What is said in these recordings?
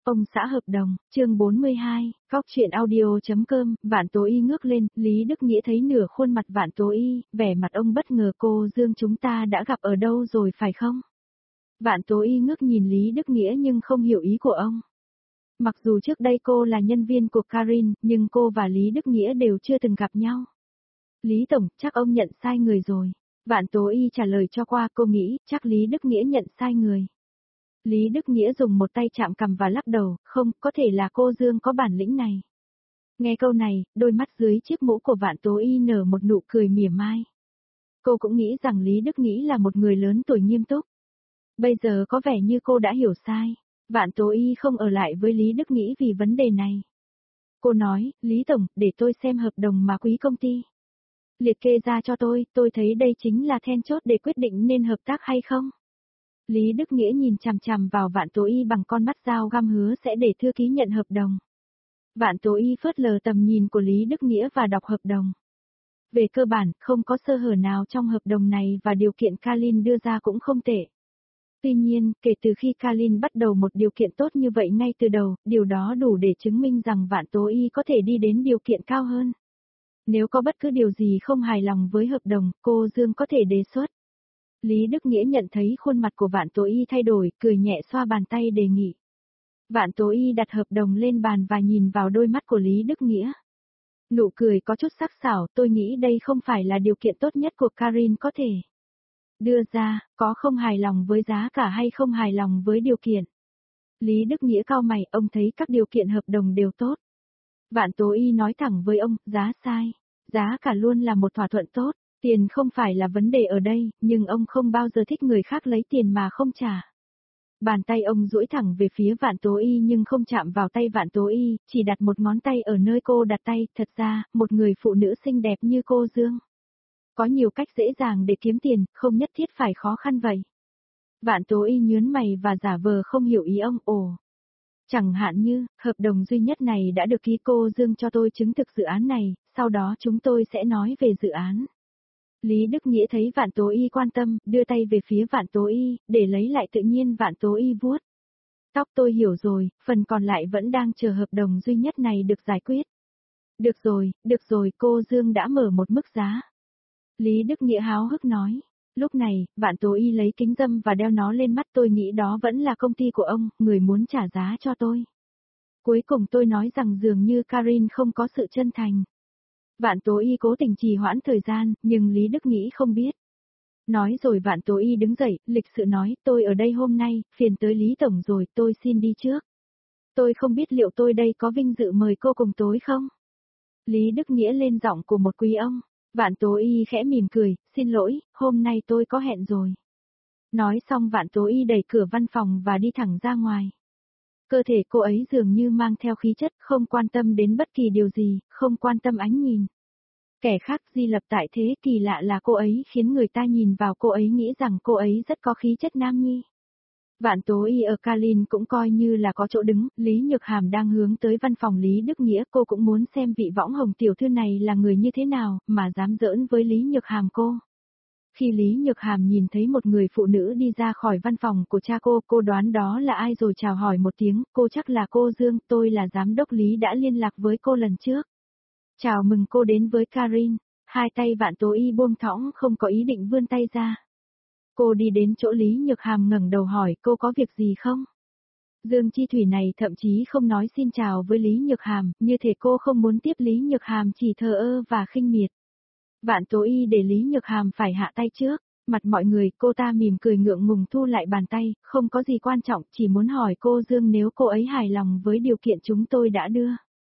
Ông xã hợp đồng, chương 42, góc chuyện audio.com, Vạn Tố Y ngước lên, Lý Đức Nghĩa thấy nửa khuôn mặt Vạn Tố Y, vẻ mặt ông bất ngờ. Cô Dương chúng ta đã gặp ở đâu rồi phải không? Vạn Tố Y ngước nhìn Lý Đức Nghĩa nhưng không hiểu ý của ông. Mặc dù trước đây cô là nhân viên của Karin, nhưng cô và Lý Đức Nghĩa đều chưa từng gặp nhau. Lý Tổng, chắc ông nhận sai người rồi. Vạn Tố Y trả lời cho qua, cô nghĩ, chắc Lý Đức Nghĩa nhận sai người. Lý Đức Nghĩa dùng một tay chạm cằm và lắc đầu, không, có thể là cô Dương có bản lĩnh này. Nghe câu này, đôi mắt dưới chiếc mũ của Vạn Tố Y nở một nụ cười mỉa mai. Cô cũng nghĩ rằng Lý Đức Nghĩa là một người lớn tuổi nghiêm túc. Bây giờ có vẻ như cô đã hiểu sai. Vạn Tố Y không ở lại với Lý Đức Nghĩa vì vấn đề này. Cô nói, Lý Tổng, để tôi xem hợp đồng mà quý công ty liệt kê ra cho tôi thấy đây chính là then chốt để quyết định nên hợp tác hay không. Lý Đức Nghĩa nhìn chằm chằm vào Vạn Tố Y bằng con mắt dao găm, hứa sẽ để thư ký nhận hợp đồng. Vạn Tố Y phớt lờ tầm nhìn của Lý Đức Nghĩa và đọc hợp đồng. Về cơ bản, không có sơ hở nào trong hợp đồng này và điều kiện Kalin đưa ra cũng không tệ. Tuy nhiên, kể từ khi Kalin bắt đầu một điều kiện tốt như vậy ngay từ đầu, điều đó đủ để chứng minh rằng Vạn Tố Y có thể đi đến điều kiện cao hơn. Nếu có bất cứ điều gì không hài lòng với hợp đồng, cô Dương có thể đề xuất. Lý Đức Nghĩa nhận thấy khuôn mặt của Vạn Tố Y thay đổi, cười nhẹ xoa bàn tay đề nghị. Vạn Tố Y đặt hợp đồng lên bàn và nhìn vào đôi mắt của Lý Đức Nghĩa. Nụ cười có chút sắc sảo, tôi nghĩ đây không phải là điều kiện tốt nhất của Karin có thể đưa ra, có không hài lòng với giá cả hay không hài lòng với điều kiện. Lý Đức Nghĩa cau mày, ông thấy các điều kiện hợp đồng đều tốt. Vạn Tố Y nói thẳng với ông, giá sai. Giá cả luôn là một thỏa thuận tốt, tiền không phải là vấn đề ở đây, nhưng ông không bao giờ thích người khác lấy tiền mà không trả. Bàn tay ông duỗi thẳng về phía Vạn Tố Y nhưng không chạm vào tay Vạn Tố Y, chỉ đặt một ngón tay ở nơi cô đặt tay. Thật ra, một người phụ nữ xinh đẹp như cô Dương có nhiều cách dễ dàng để kiếm tiền, không nhất thiết phải khó khăn vậy. Vạn Tố Y nhướng mày và giả vờ không hiểu ý ông. Ồ, chẳng hạn như, hợp đồng duy nhất này đã được ký, cô Dương cho tôi chứng thực dự án này, sau đó chúng tôi sẽ nói về dự án. Lý Đức Nghĩa thấy Vạn Tố Y quan tâm, đưa tay về phía Vạn Tố Y, để lấy lại tự nhiên. Vạn Tố Y vuốt tóc, tôi hiểu rồi, phần còn lại vẫn đang chờ hợp đồng duy nhất này được giải quyết. Được rồi, cô Dương đã mở một mức giá. Lý Đức Nghĩa háo hức nói. Lúc này, Vạn Tố Y lấy kính râm và đeo nó lên mắt. Tôi nghĩ đó vẫn là công ty của ông, người muốn trả giá cho tôi. Cuối cùng tôi nói rằng dường như Karin không có sự chân thành. Vạn Tố Y cố tình trì hoãn thời gian, nhưng Lý Đức Nghĩa không biết. Nói rồi Vạn Tố Y đứng dậy, lịch sự nói, tôi ở đây hôm nay, phiền tới Lý Tổng rồi, tôi xin đi trước. Tôi không biết liệu tôi đây có vinh dự mời cô cùng tối không? Lý Đức Nghĩa lên giọng của một quý ông. Vạn Tố Y khẽ mỉm cười, xin lỗi, hôm nay tôi có hẹn rồi. Nói xong Vạn Tố Y đẩy cửa văn phòng và đi thẳng ra ngoài. Cơ thể cô ấy dường như mang theo khí chất, không quan tâm đến bất kỳ điều gì, không quan tâm ánh nhìn. Kẻ khác di lập tại thế, kỳ lạ là cô ấy khiến người ta nhìn vào cô ấy nghĩ rằng cô ấy rất có khí chất nam nhi. Vạn Tố Y ở Kalin cũng coi như là có chỗ đứng, Lý Nhược Hàm đang hướng tới văn phòng Lý Đức Nghĩa, cô cũng muốn xem vị võng hồng tiểu thư này là người như thế nào, mà dám giỡn với Lý Nhược Hàm cô. Khi Lý Nhược Hàm nhìn thấy một người phụ nữ đi ra khỏi văn phòng của cha cô đoán đó là ai rồi chào hỏi một tiếng, cô chắc là cô Dương, tôi là giám đốc Lý đã liên lạc với cô lần trước. Chào mừng cô đến với Karin. Hai tay Vạn Tố Y buông thõng, không có ý định vươn tay ra. Cô đi đến chỗ Lý Nhược Hàm ngẩng đầu hỏi, cô có việc gì không? Dương Chi Thủy này thậm chí không nói xin chào với Lý Nhược Hàm, như thể cô không muốn tiếp. Lý Nhược Hàm chỉ thờ ơ và khinh miệt. Vạn Tố Y để Lý Nhược Hàm phải hạ tay trước, mặt mọi người, cô ta mỉm cười ngượng ngùng thu lại bàn tay, không có gì quan trọng, chỉ muốn hỏi cô Dương nếu cô ấy hài lòng với điều kiện chúng tôi đã đưa.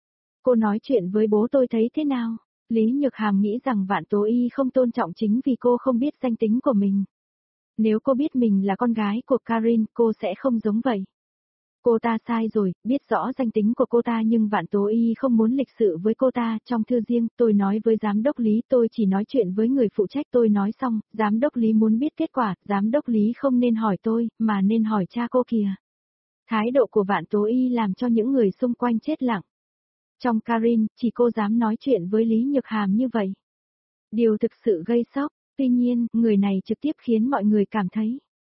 Cô nói chuyện với bố tôi thấy thế nào? Lý Nhược Hàm nghĩ rằng Vạn Tố Y không tôn trọng chính vì cô không biết danh tính của mình. Nếu cô biết mình là con gái của Karin, cô sẽ không giống vậy. Cô ta sai rồi, biết rõ danh tính của cô ta nhưng Vạn Tố Y không muốn lịch sự với cô ta. Trong thư riêng, tôi nói với giám đốc Lý, tôi chỉ nói chuyện với người phụ trách. Tôi nói xong, giám đốc Lý muốn biết kết quả, giám đốc Lý không nên hỏi tôi, mà nên hỏi cha cô kìa. Thái độ của Vạn Tố Y làm cho những người xung quanh chết lặng. Trong Karin, chỉ cô dám nói chuyện với Lý Nhược Hàm như vậy. Điều thực sự gây sốc, tuy nhiên, người này trực tiếp khiến mọi người cảm thấy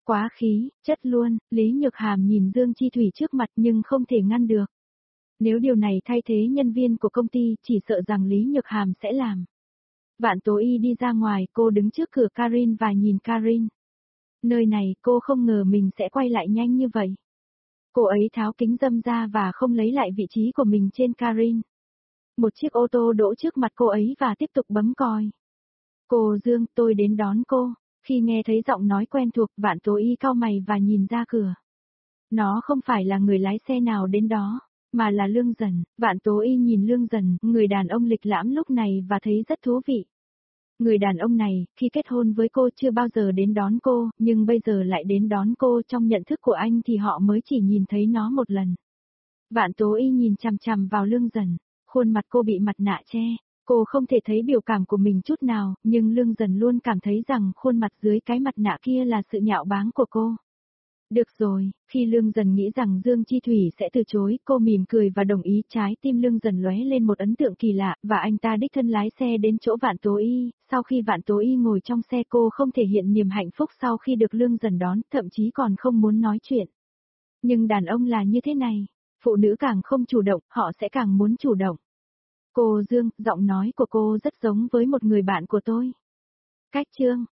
Quá khí, chất luôn, Lý Nhược Hàm nhìn Dương Chi Thủy trước mặt nhưng không thể ngăn được. Nếu điều này thay thế nhân viên của công ty, chỉ sợ rằng Lý Nhược Hàm sẽ làm. Vạn Tố Y đi ra ngoài, cô đứng trước cửa Karin và nhìn Karin. Nơi này, cô không ngờ mình sẽ quay lại nhanh như vậy. Cô ấy tháo kính râm ra và không lấy lại vị trí của mình trên Karin. Một chiếc ô tô đỗ trước mặt cô ấy và tiếp tục bấm còi. Cô Dương, tôi đến đón cô. Khi nghe thấy giọng nói quen thuộc, Vạn Tố Y cau mày và nhìn ra cửa. Nó không phải là người lái xe nào đến đó, mà là Lương Dần. Vạn Tố Y nhìn Lương Dần, người đàn ông lịch lãm lúc này và thấy rất thú vị. Người đàn ông này, khi kết hôn với cô chưa bao giờ đến đón cô, nhưng bây giờ lại đến đón cô. Trong nhận thức của anh thì họ mới chỉ nhìn thấy nó một lần. Vạn Tố Y nhìn chằm chằm vào Lương Dần, khuôn mặt cô bị mặt nạ che. Cô không thể thấy biểu cảm của mình chút nào, nhưng Lương Dần luôn cảm thấy rằng khuôn mặt dưới cái mặt nạ kia là sự nhạo báng của cô. Được rồi, khi Lương Dần nghĩ rằng Dương Chi Thủy sẽ từ chối, cô mỉm cười và đồng ý. Trái tim Lương Dần lóe lên một ấn tượng kỳ lạ, và anh ta đích thân lái xe đến chỗ Vạn Tố Y. Sau khi Vạn Tố Y ngồi trong xe, cô không thể hiện niềm hạnh phúc sau khi được Lương Dần đón, thậm chí còn không muốn nói chuyện. Nhưng đàn ông là như thế này, phụ nữ càng không chủ động, họ sẽ càng muốn chủ động. Cô Dương, giọng nói của cô rất giống với một người bạn của tôi. Cách chương